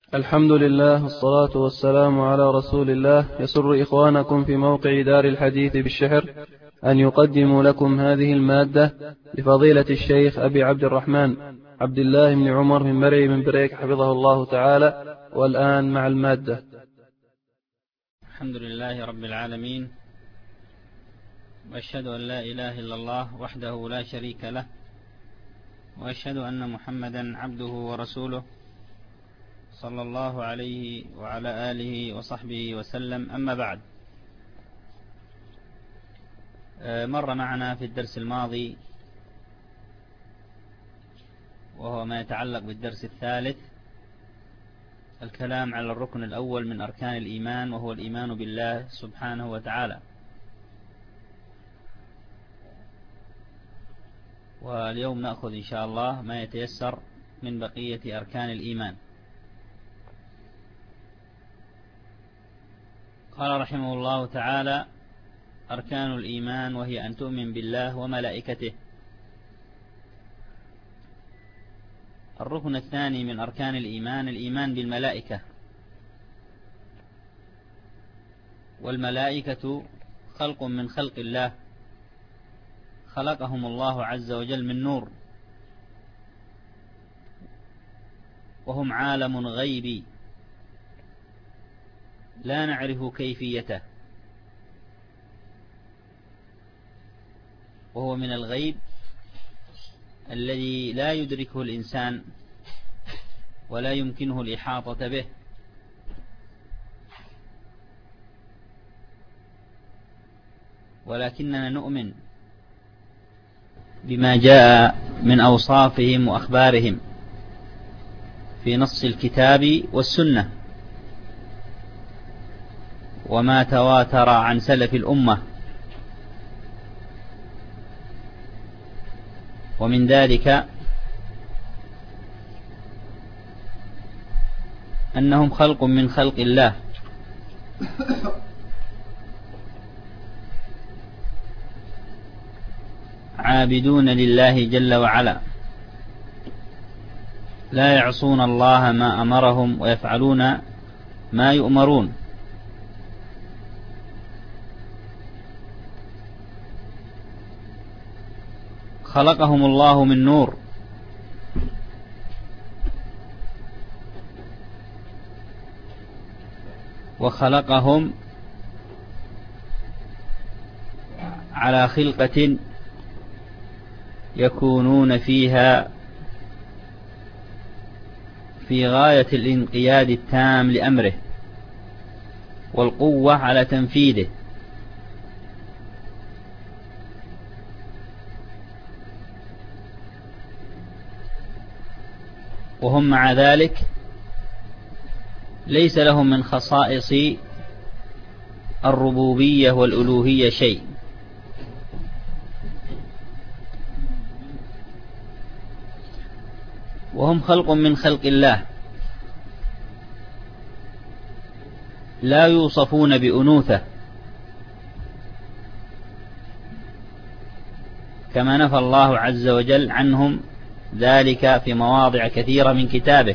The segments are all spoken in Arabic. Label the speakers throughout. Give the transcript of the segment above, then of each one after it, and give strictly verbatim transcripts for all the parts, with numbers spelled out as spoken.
Speaker 1: الحمد لله والصلاة والسلام على رسول الله. يسر إخوانكم في موقع دار الحديث بالشحر أن يقدموا لكم هذه المادة لفضيلة الشيخ أبي عبد الرحمن عبد الله بن عمر من مرعي من بريك حفظه الله تعالى. والآن مع المادة.
Speaker 2: الحمد لله رب العالمين، وأشهد أن لا إله إلا الله وحده لا شريك له، وأشهد أن محمدا عبده ورسوله صلى الله عليه وعلى آله وصحبه وسلم. أما بعد، مر معنا في الدرس الماضي وهو ما يتعلق بالدرس الثالث الكلام على الركن الأول من أركان الإيمان، وهو الإيمان بالله سبحانه وتعالى. واليوم نأخذ إن شاء الله ما يتيسر من بقية أركان الإيمان. قال رحمه الله تعالى: أركان الإيمان، وهي أن تؤمن بالله وملائكته. الركن الثاني من أركان الإيمان الإيمان بالملائكة. والملائكة خلق من خلق الله، خلقهم الله عز وجل من نور، وهم عالم غيبي لا نعرف كيفيته، وهو من الغيب الذي لا يدركه الإنسان ولا يمكنه الإحاطة به. ولكننا نؤمن بما جاء من أوصافهم وأخبارهم في نص الكتاب والسنة، وما تواتر عن سلف الأمة. ومن ذلك أنهم خلق من خلق الله، عابدون لله جل وعلا، لا يعصون الله ما أمرهم ويفعلون ما يؤمرون. خلقهم الله من نور، وخلقهم على خلقة يكونون فيها في غاية الانقياد التام لأمره والقوة على تنفيذه. وهم مع ذلك ليس لهم من خصائص الربوبية والألوهية شيء، وهم خلق من خلق الله، لا يوصفون بأنوثة كما نفى الله عز وجل عنهم ذلك في مواضع كثيرة من كتابه.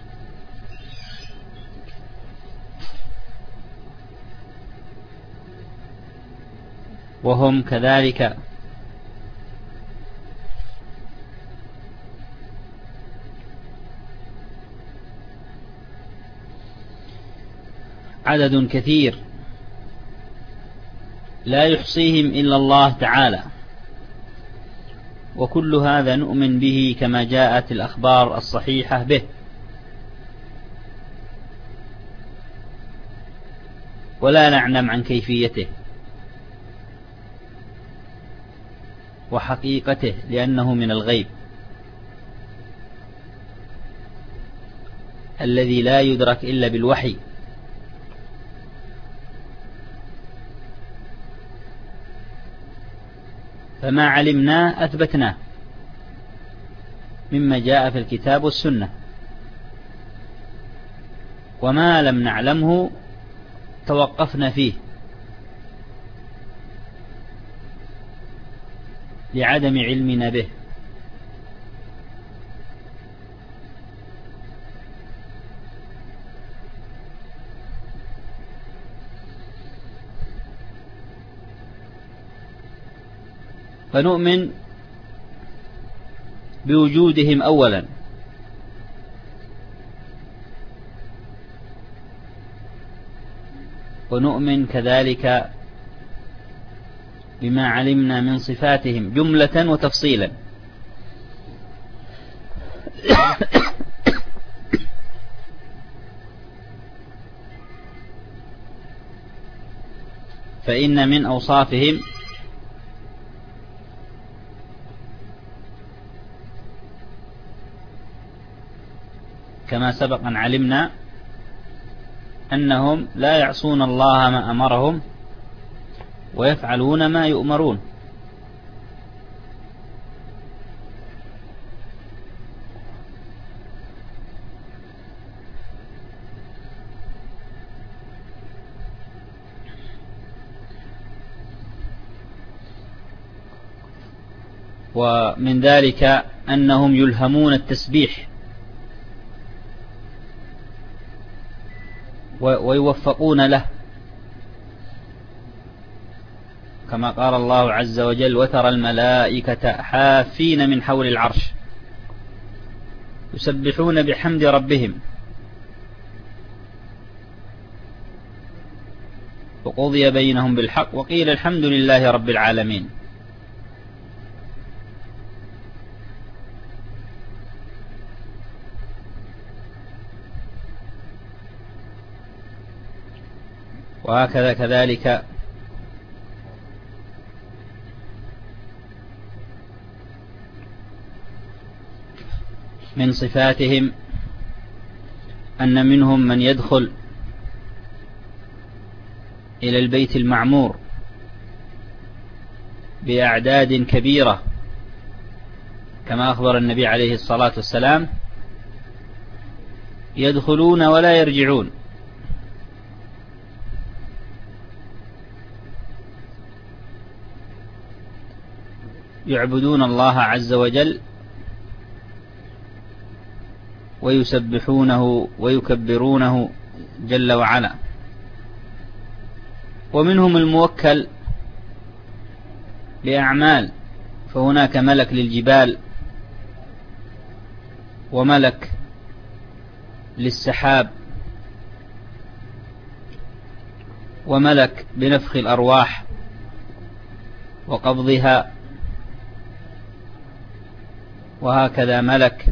Speaker 2: وهم كذلك عدد كثير لا يحصيهم إلا الله تعالى، وكل هذا نؤمن به كما جاءت الأخبار الصحيحة به. ولا نعلم عن كيفيته وحقيقته، لأنه من الغيب الذي لا يدرك إلا بالوحي. فما علمناه أثبتناه مما جاء في الكتاب والسنة، وما لم نعلمه توقفنا فيه لعدم علمنا به. فنؤمن بوجودهم أولا، ونؤمن كذلك بما علمنا من صفاتهم جملة وتفصيلا. فإن من أوصافهم كما سبق أن علمنا أنهم لا يعصون الله ما أمرهم ويفعلون ما يؤمرون. ومن ذلك أنهم يلهمون التسبيح ويوفقون له، كما قال الله عز وجل: وترى الملائكة حافين من حول العرش يسبحون بحمد ربهم وقضي بينهم بالحق وقيل الحمد لله رب العالمين. وهكذا كذلك من صفاتهم أن منهم من يدخل إلى البيت المعمور بأعداد كبيرة، كما أخبر النبي عليه الصلاة والسلام: يدخلون ولا يرجعون، يعبدون الله عز وجل ويسبحونه ويكبرونه جل وعلا. ومنهم الموكل بأعمال، فهناك ملك للجبال، وملك للسحاب، وملك بنفخ الأرواح وقبضها، وهكذا ملك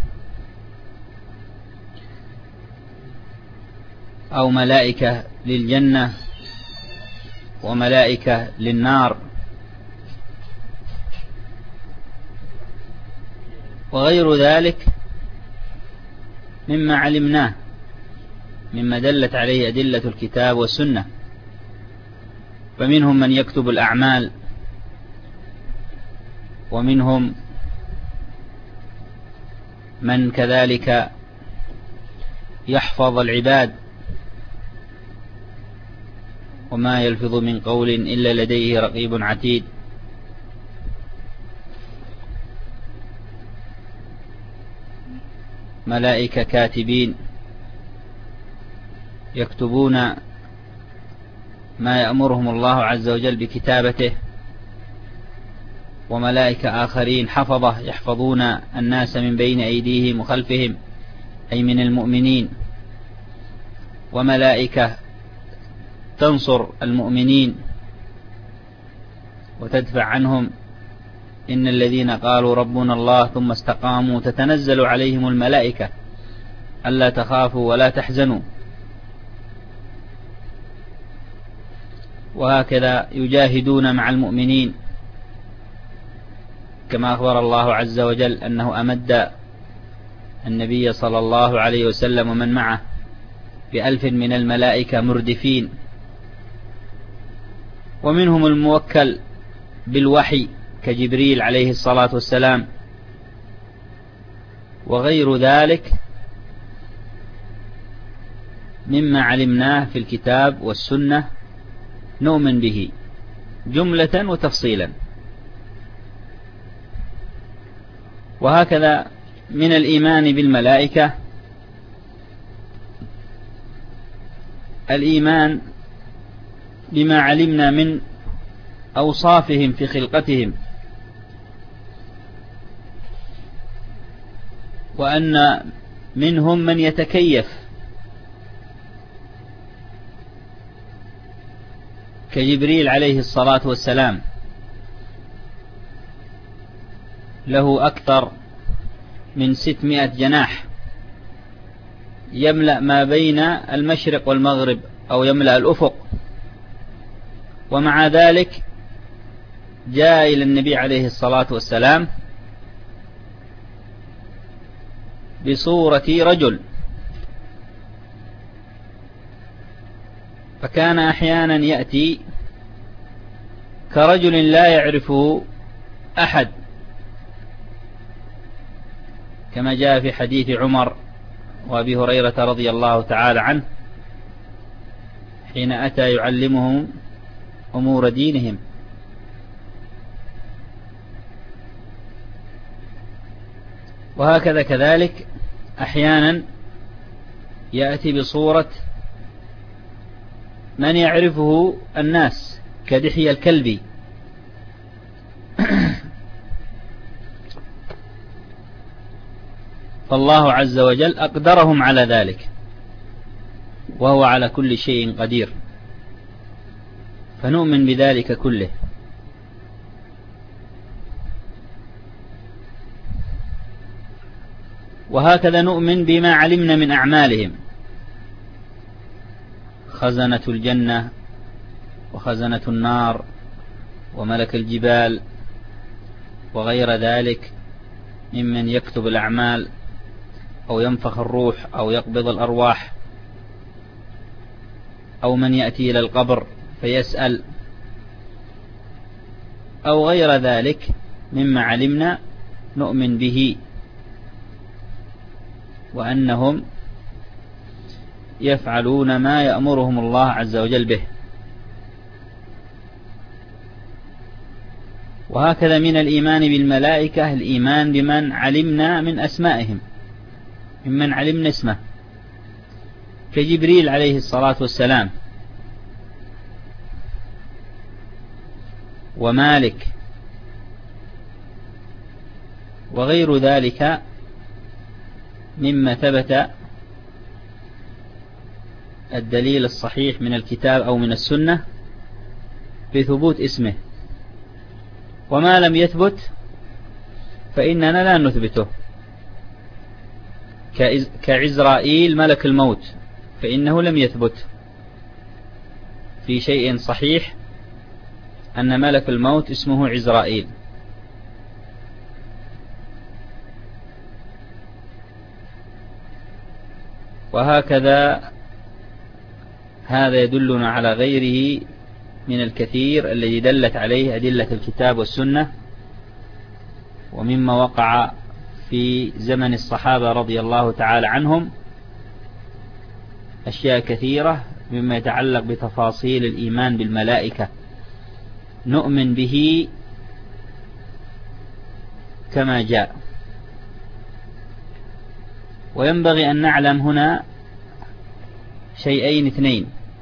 Speaker 2: أو ملائكة للجنة وملائكة للنار، وغير ذلك مما علمناه مما دلت عليه أدلة الكتاب والسنة. فمنهم من يكتب الأعمال، ومنهم من كذلك يحفظ العباد، وما يلفظ من قول إلا لديه رقيب عتيد. ملائكة كاتبين يكتبون ما يأمرهم الله عز وجل بكتابته، وملائكة آخرين حفظة يحفظون الناس من بين أيديهم وخلفهم، أي من المؤمنين، وملائكة تنصر المؤمنين وتدفع عنهم. إن الذين قالوا ربنا الله ثم استقاموا تتنزل عليهم الملائكة ألا تخافوا ولا تحزنوا. وهكذا يجاهدون مع المؤمنين، كما أخبر الله عز وجل أنه أمد النبي صلى الله عليه وسلم ومن معه بألف من الملائكة مردفين. ومنهم الموكل بالوحي كجبريل عليه الصلاة والسلام، وغير ذلك مما علمناه في الكتاب والسنة نؤمن به جملة وتفصيلا. وهكذا من الإيمان بالملائكة الإيمان بما علمنا من أوصافهم في خلقتهم وأن منهم من يتكيف كجبريل عليه الصلاة والسلام، له أكثر من ستمائة جناح يملأ ما بين المشرق والمغرب أو يملأ الأفق، ومع ذلك جاء إلى النبي عليه الصلاة والسلام بصورة رجل، فكان أحيانا يأتي كرجل لا يعرفه أحد، كما جاء في حديث عمر وأبي هريرة رضي الله تعالى عنه حين أتى يعلمهم أمور دينهم. وهكذا كذلك أحيانا يأتي بصورة من يعرفه الناس كدحية الكلبي، فالله عز وجل أقدرهم على ذلك، وهو على كل شيء قدير، فنؤمن بذلك كله. وهكذا نؤمن بما علمنا من أعمالهم، خزنة الجنة وخزنة النار وملك الجبال وغير ذلك ممن يكتب الأعمال أو ينفخ الروح أو يقبض الأرواح، أو من يأتي إلى القبر فيسأل، أو غير ذلك مما علمنا نؤمن به، وأنهم يفعلون ما يأمرهم الله عز وجل به. وهكذا من الإيمان بالملائكة الإيمان بمن علمنا من أسمائهم، ممن علمنا اسمه، كجبريل عليه الصلاة والسلام ومالك وغير ذلك مما ثبت الدليل الصحيح من الكتاب أو من السنة بثبوت اسمه. وما لم يثبت فإننا لا نثبته، كعزرائيل ملك الموت، فإنه لم يثبت في شيء صحيح أن ملك الموت اسمه عزرائيل. وهكذا هذا يدلنا على غيره من الكثير الذي دلت عليه أدلة الكتاب والسنة، ومما وقع في زمن الصحابة رضي الله تعالى عنهم أشياء كثيرة مما يتعلق بتفاصيل الإيمان بالملائكة نؤمن به كما جاء. وينبغي أن نعلم هنا شيئين اثنين.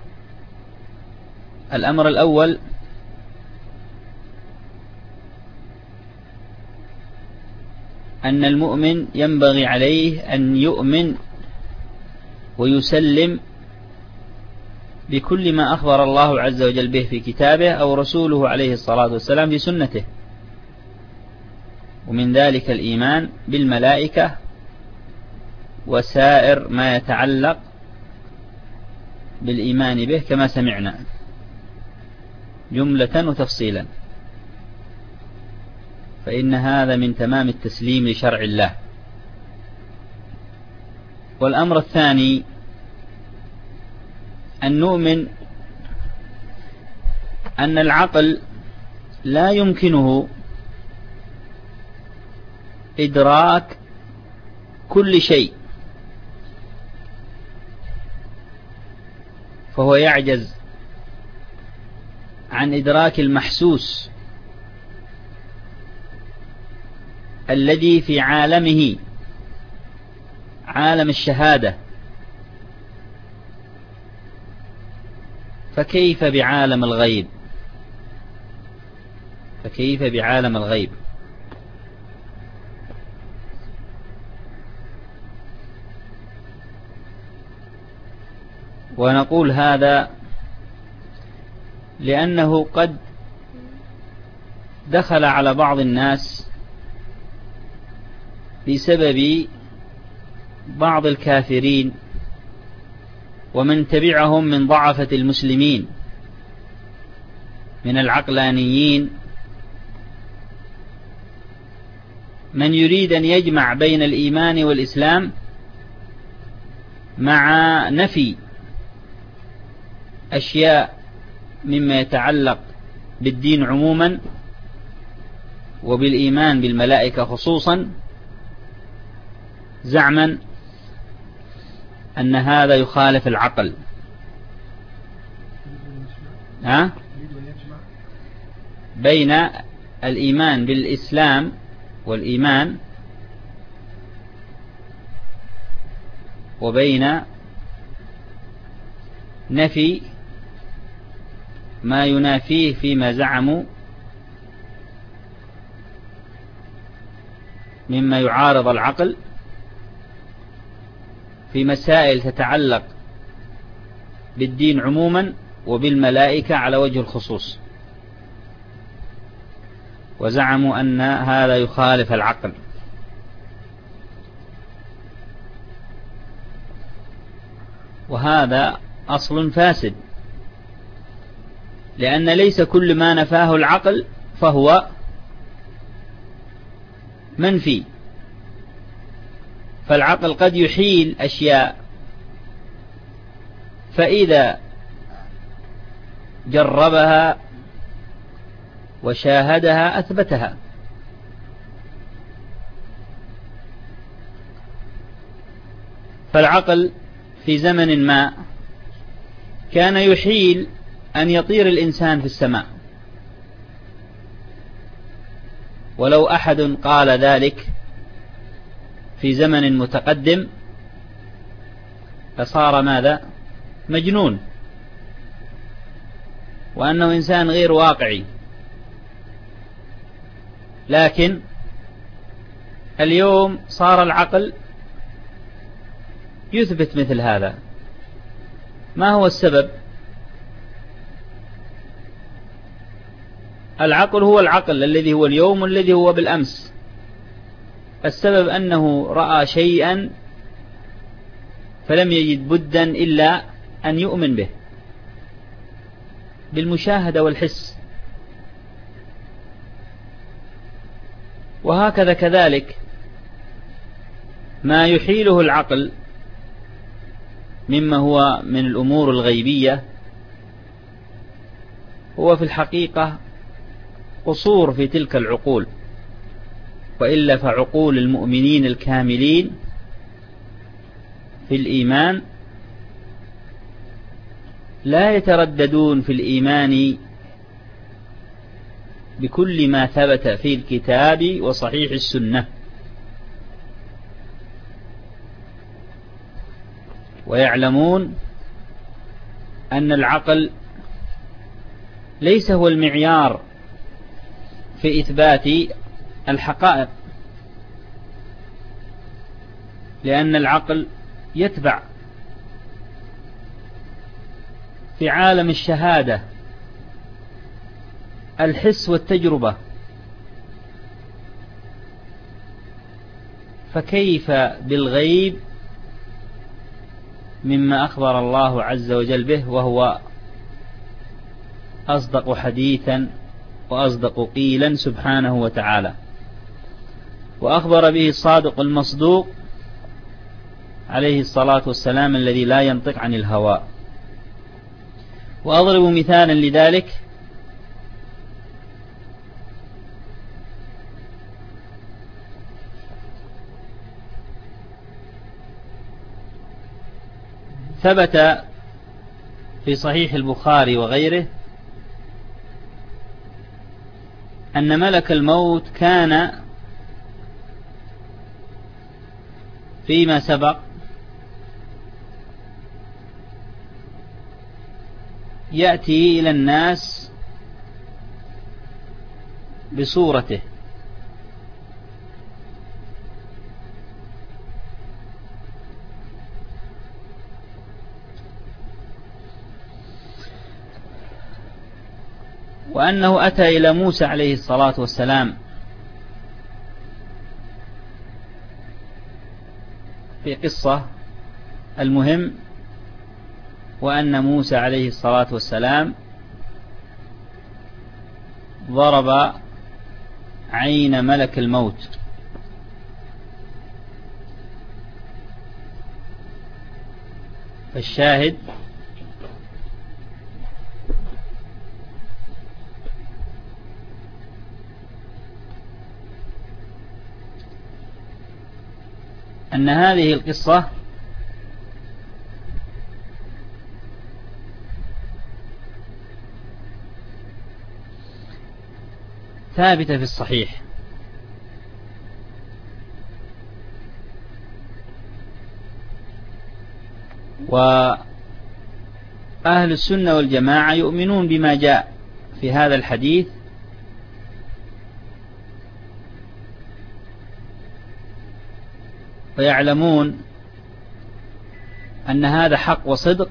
Speaker 2: الأمر الأول أن المؤمن ينبغي عليه أن يؤمن ويسلم بكل ما أخبر الله عز وجل به في كتابه أو رسوله عليه الصلاة والسلام في سنته، ومن ذلك الإيمان بالملائكة وسائر ما يتعلق بالإيمان به كما سمعنا جملة وتفصيلا، فإن هذا من تمام التسليم لشرع الله. والأمر الثاني أن نؤمن أن العقل لا يمكنه إدراك كل شيء، فهو يعجز عن إدراك المحسوس الذي في عالمه عالم الشهادة، فكيف بعالم الغيب؟ فكيف بعالم الغيب؟ ونقول هذا لأنه قد دخل على بعض الناس بسبب بعض الكافرين ومن تبعهم من ضعفة المسلمين من العقلانيين من يريد أن يجمع بين الإيمان والإسلام مع نفي أشياء مما يتعلق بالدين عموما وبالإيمان بالملائكة خصوصا، زعما أن هذا يخالف العقل. ها؟ بين الإيمان بالإسلام والإيمان وبين نفي ما ينافيه فيما زعموا مما يعارض العقل في مسائل تتعلق بالدين عموما وبالملائكة على وجه الخصوص، وزعموا أن هذا يخالف العقل. وهذا أصل فاسد، لأن ليس كل ما نفاه العقل فهو منفي، فالعقل قد يحيل أشياء فإذا جربها وشاهدها أثبتها. فالعقل في زمن ما كان يحيل أن يطير الإنسان في السماء، ولو أحد قال ذلك في زمن متقدم فصار ماذا؟ مجنون، وأنه إنسان غير واقعي. لكن اليوم صار العقل يثبت مثل هذا. ما هو السبب؟ العقل هو العقل الذي هو اليوم والذي هو بالأمس. السبب أنه رأى شيئا فلم يجد بدا إلا أن يؤمن به بالمشاهدة والحس. وهكذا كذلك ما يحيله العقل مما هو من الأمور الغيبية هو في الحقيقة قصور في تلك العقول، وإلا فعقول المؤمنين الكاملين في الإيمان لا يترددون في الإيمان بكل ما ثبت في الكتاب وصحيح السنة، ويعلمون أن العقل ليس هو المعيار في إثبات الحقائق، لأن العقل يتبع في عالم الشهادة الحس والتجربة، فكيف بالغيب مما أخبر الله عز وجل به وهو أصدق حديثا وأصدق قيلا سبحانه وتعالى، وأخبر به الصادق المصدوق عليه الصلاة والسلام الذي لا ينطق عن الهوى. وأضرب مثالا لذلك ثبت في صحيح البخاري وغيره أن ملك الموت كان فيما سبق يأتي إلى الناس بصورته، وأنه أتى إلى موسى عليه الصلاة والسلام في قصة. المهم وأن موسى عليه الصلاة والسلام ضرب عين ملك الموت، فالشاهد أن هذه القصة ثابتة في الصحيح، وأهل السنة والجماعة يؤمنون بما جاء في هذا الحديث ويعلمون أن هذا حق وصدق،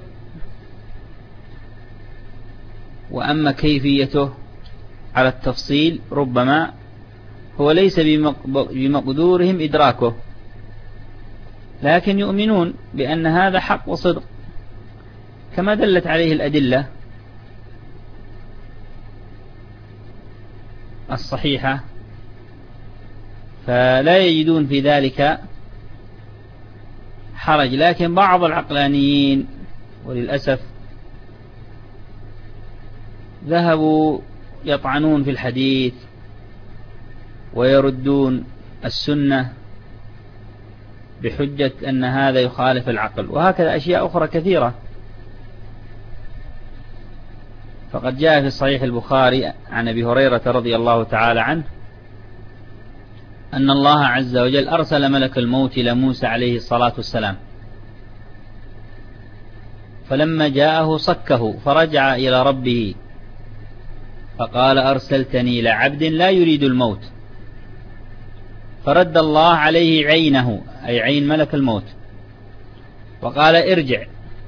Speaker 2: وأما كيفيته على التفصيل ربما هو ليس بمقدورهم إدراكه، لكن يؤمنون بأن هذا حق وصدق كما دلت عليه الأدلة الصحيحة، فلا يجدون في ذلك حرج. لكن بعض العقلانيين وللأسف ذهبوا يطعنون في الحديث ويردون السنة بحجة أن هذا يخالف العقل، وهكذا أشياء أخرى كثيرة. فقد جاء في صحيح البخاري عن أبي هريرة رضي الله تعالى عنه أن الله عز وجل أرسل ملك الموت إلى موسى عليه الصلاة والسلام، فلما جاءه صكه فرجع إلى ربه فقال أرسلتني إلى عبد لا يريد الموت، فرد الله عليه عينه أي عين ملك الموت وقال ارجع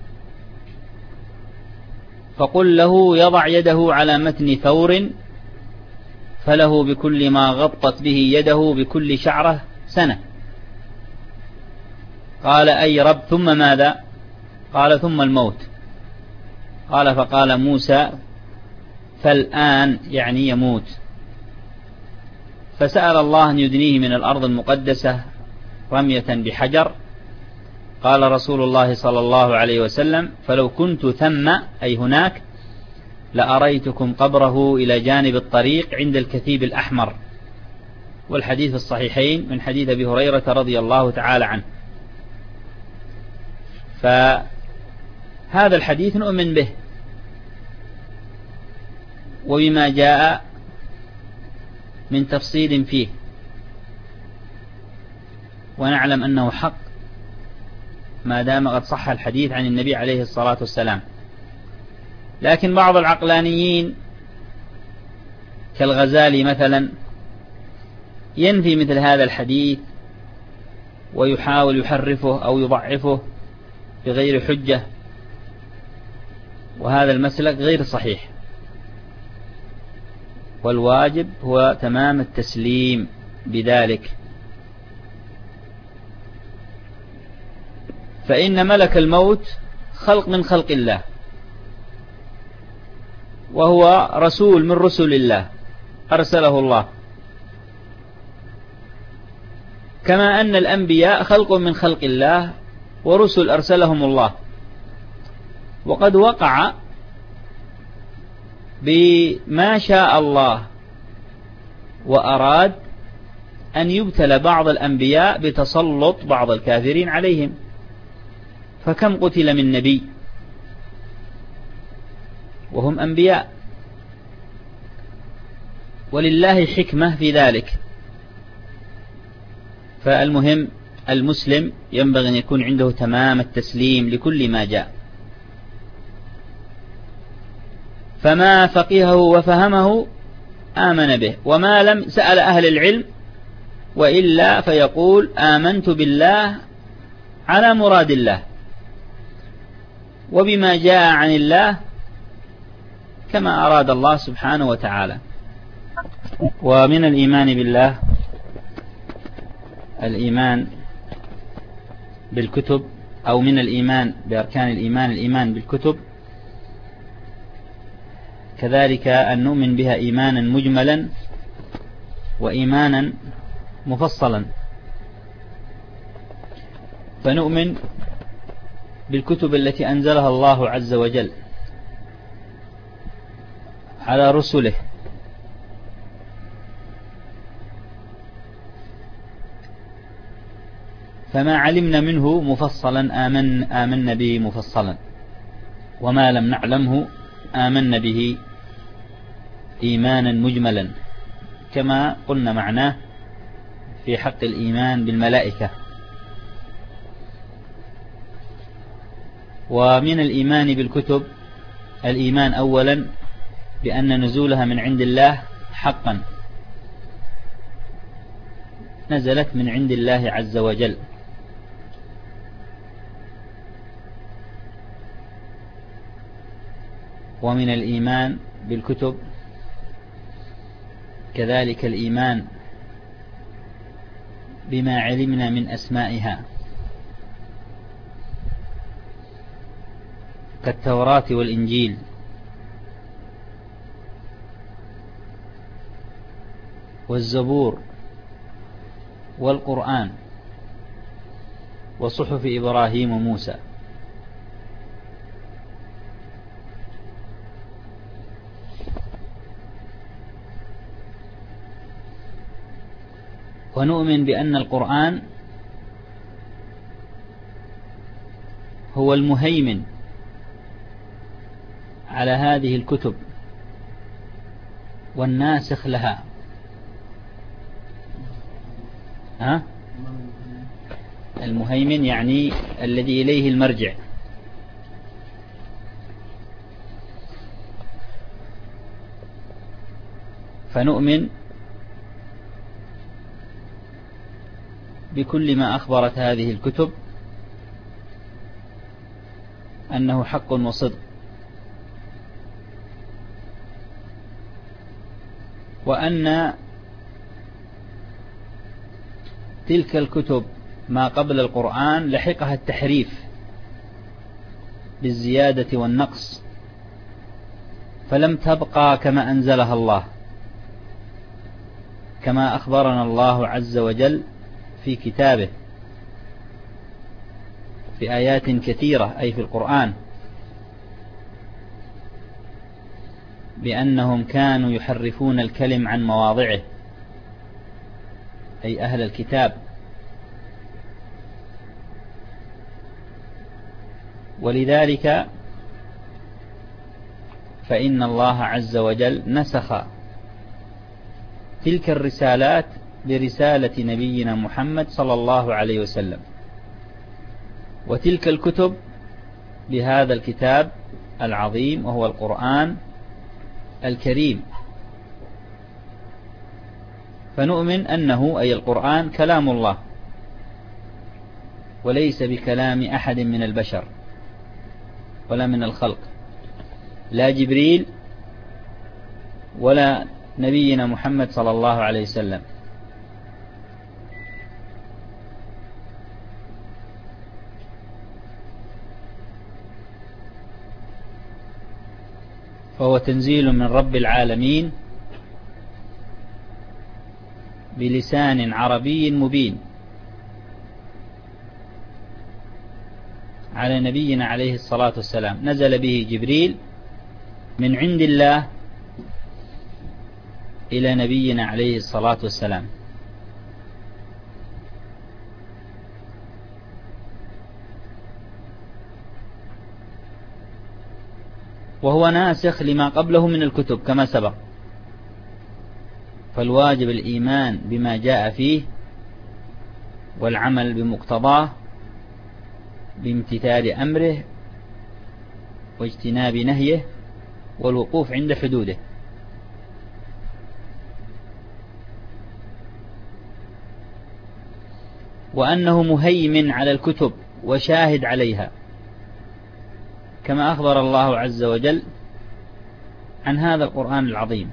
Speaker 2: فقل له يضع يده على متن ثور فله بكل ما غطت به يده بكل شعرة سنة. قال أي رب ثم ماذا؟ قال ثم الموت. قال فقال موسى فالآن يعني يموت، فسأل الله أن يدنيه من الأرض المقدسة رمية بحجر. قال رسول الله صلى الله عليه وسلم فلو كنت ثم أي هناك لأريتكم قبره إلى جانب الطريق عند الكثيب الأحمر، والحديث الصحيحين من حديث أبي هريرة رضي الله تعالى عنه. فهذا الحديث نؤمن به وبما جاء من تفصيل فيه، ونعلم أنه حق ما دام قد صح الحديث عن النبي عليه الصلاة والسلام. لكن بعض العقلانيين كالغزالي مثلا ينفي مثل هذا الحديث ويحاول يحرفه أو يضعفه بغير حجة، وهذا المسلك غير صحيح، والواجب هو تمام التسليم بذلك. فإن ملك الموت خلق من خلق الله، وهو رسول من رسل الله أرسله الله، كما أن الأنبياء خلق من خلق الله ورسل أرسلهم الله. وقد وقع بما شاء الله وأراد أن يبتلى بعض الأنبياء بتسلط بعض الكافرين عليهم، فكم قتل من نبي وهم أنبياء، ولله حكمة في ذلك. فالمهم المسلم ينبغي أن يكون عنده تمام التسليم لكل ما جاء، فما فقهه وفهمه آمن به، وما لم سأل أهل العلم، وإلا فيقول آمنت بالله على مراد الله وبما جاء عن الله كما أراد الله سبحانه وتعالى. ومن الإيمان بالله الإيمان بالكتب، أو من الإيمان بأركان الإيمان الإيمان بالكتب، كذلك أن نؤمن بها إيمانا مجملا وإيمانا مفصلا. فنؤمن بالكتب التي أنزلها الله عز وجل على رسله، فما علمنا منه مفصلا آمن آمنا به مفصلا، وما لم نعلمه آمنا به إيمانا مجملا، كما قلنا معناه في حق الإيمان بالملائكة. ومن الإيمان بالكتب الإيمان أولا بأن نزولها من عند الله حقا، نزلت من عند الله عز وجل. ومن الإيمان بالكتب كذلك الإيمان بما علمنا من أسمائها كالتوراة والإنجيل، والزبور والقرآن وصحف إبراهيم وموسى. ونؤمن بأن القرآن هو المهيمن على هذه الكتب والناسخ لها. ها؟ المهيمن يعني الذي إليه المرجع. فنؤمن بكل ما أخبرت هذه الكتب أنه حق وصدق، وأن تلك الكتب ما قبل القرآن لحقها التحريف بالزيادة والنقص، فلم تبقى كما أنزلها الله، كما أخبرنا الله عز وجل في كتابه في آيات كثيرة أي في القرآن بأنهم كانوا يحرفون الكلم عن مواضعه، أي أهل الكتاب. ولذلك فإن الله عز وجل نسخ تلك الرسالات برسالة نبينا محمد صلى الله عليه وسلم، وتلك الكتب بهذا الكتاب العظيم وهو القرآن الكريم. فنؤمن أنه أي القرآن كلام الله وليس بكلام أحد من البشر ولا من الخلق، لا جبريل ولا نبينا محمد صلى الله عليه وسلم. فهو تنزيل من رب العالمين بلسان عربي مبين على نبينا عليه الصلاة والسلام، نزل به جبريل من عند الله إلى نبينا عليه الصلاة والسلام. وهو ناسخ لما قبله من الكتب كما سبق، فالواجب الإيمان بما جاء فيه والعمل بمقتضاه بامتثال أمره واجتناب نهيه والوقوف عند حدوده. وأنه مهيمن على الكتب وشاهد عليها، كما أخبر الله عز وجل عن هذا القرآن العظيم.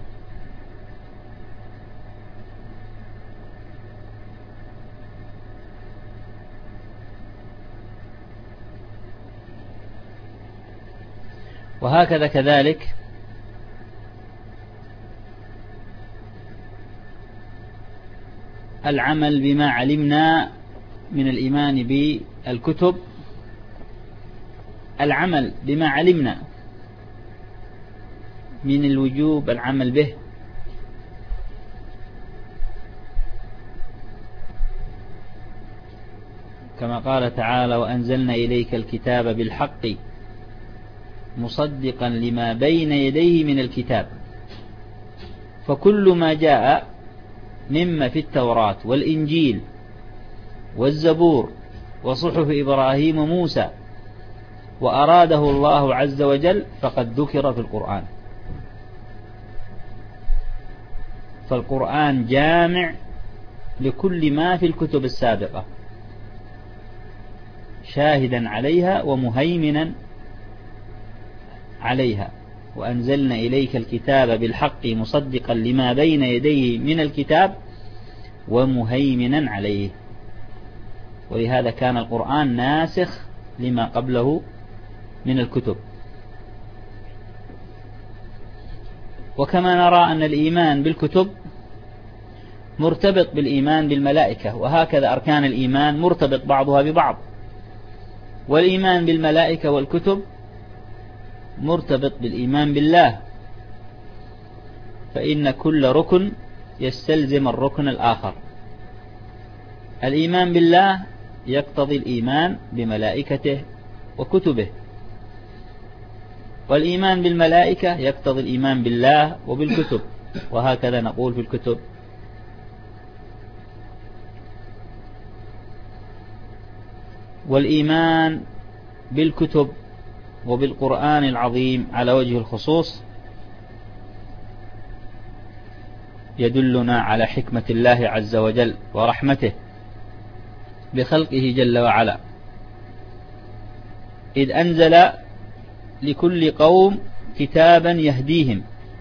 Speaker 2: وهكذا كذلك العمل بما علمنا من الإيمان بالكتب، العمل بما علمنا من الوجوب العمل به، كما قال تعالى: وأنزلنا إليك الكتاب بالحق مصدقا لما بين يديه من الكتاب. فكل ما جاء مما في التوراة والإنجيل والزبور وصحف إبراهيم وموسى وأراده الله عز وجل فقد ذكر في القرآن. فالقرآن جامع لكل ما في الكتب السابقة، شاهدا عليها ومهيمنا عليها. وأنزلنا إليك الكتاب بالحق مصدقا لما بين يديه من الكتاب ومهيمنا عليه. ولهذا كان القرآن ناسخ لما قبله من الكتب. وكما نرى أن الإيمان بالكتب مرتبط بالإيمان بالملائكة، وهكذا أركان الإيمان مرتبط بعضها ببعض. والإيمان بالملائكة والكتب مرتبط بالإيمان بالله، فإن كل ركن يستلزم الركن الآخر. الإيمان بالله يقتضي الإيمان بملائكته وكتبه، والإيمان بالملائكة يقتضي الإيمان بالله وبالكتب، وهكذا نقول في الكتب. والإيمان بالكتب وبالقرآن العظيم على وجه الخصوص يدلنا على حكمة الله عز وجل ورحمته بخلقه جل وعلا، إذ أنزل لكل قوم كتابا يهديهم.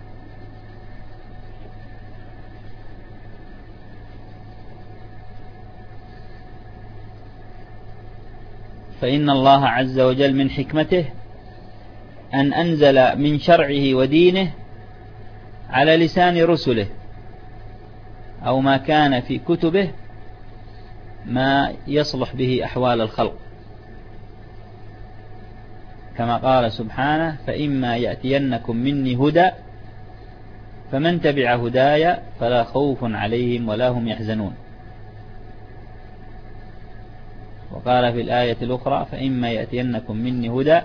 Speaker 2: فإن الله عز وجل من حكمته أن أنزل من شرعه ودينه على لسان رسله، أو ما كان في كتبه ما يصلح به أحوال الخلق، كما قال سبحانه: فإما يأتينكم مني هدى فمن تبع هداي فلا خوف عليهم ولا هم يحزنون. وقال في الآية الأخرى: فإما يأتينكم مني هدى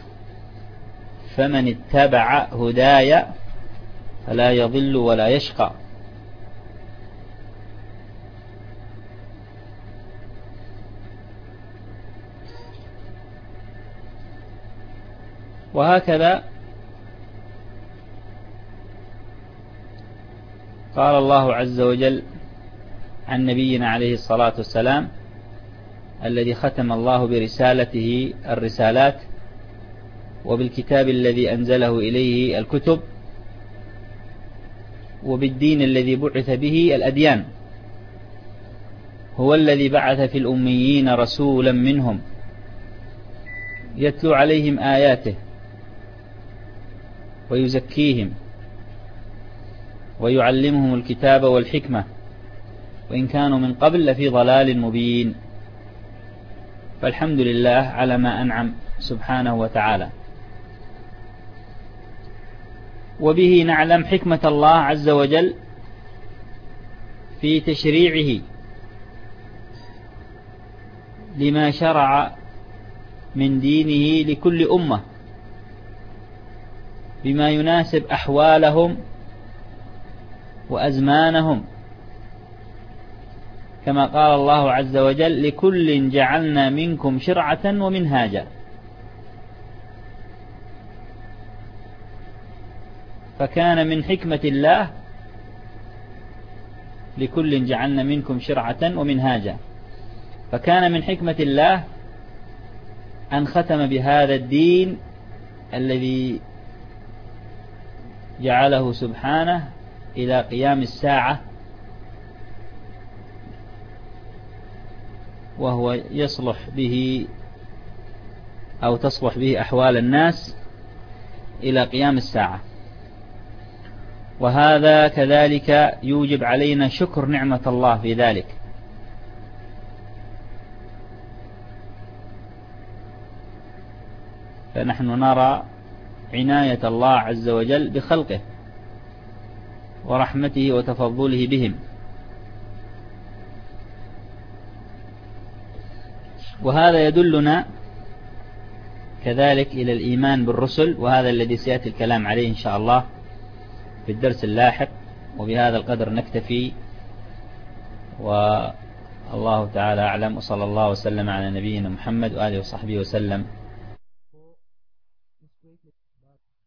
Speaker 2: فمن اتبع هداي فلا يضل ولا يشقى. وهكذا قال الله عز وجل عن نبينا عليه الصلاة والسلام الذي ختم الله برسالته الرسالات وبالكتاب الذي أنزله إليه الكتب وبالدين الذي بعث به الأديان: هو الذي بعث في الأميين رسولا منهم يتلو عليهم آياته ويزكيهم ويعلمهم الكتاب والحكمة وإن كانوا من قبل لفي ضلال مبين. فالحمد لله على ما أنعم سبحانه وتعالى. وبه نعلم حكمة الله عز وجل في تشريعه لما شرع من دينه لكل أمة بما يناسب أحوالهم وأزمانهم، كما قال الله عز وجل: لكل جعلنا منكم شرعة ومنهاجا. فكان من حكمة الله لكل جعلنا منكم شرعة ومنهاجا، فكان من حكمة الله أن ختم بهذا الدين الذي جعله سبحانه إلى قيام الساعة، وهو يصلح به أو تصلح به أحوال الناس إلى قيام الساعة. وهذا كذلك يوجب علينا شكر نعمة الله في ذلك، فنحن نرى عناية الله عز وجل بخلقه ورحمته وتفضله بهم، وهذا يدلنا كذلك إلى الإيمان بالرسل، وهذا الذي سيأتي الكلام عليه إن شاء الله في الدرس اللاحق. وبهذا القدر نكتفي، والله تعالى أعلم، وصلى الله وسلم على نبينا محمد وآله وصحبه وسلم.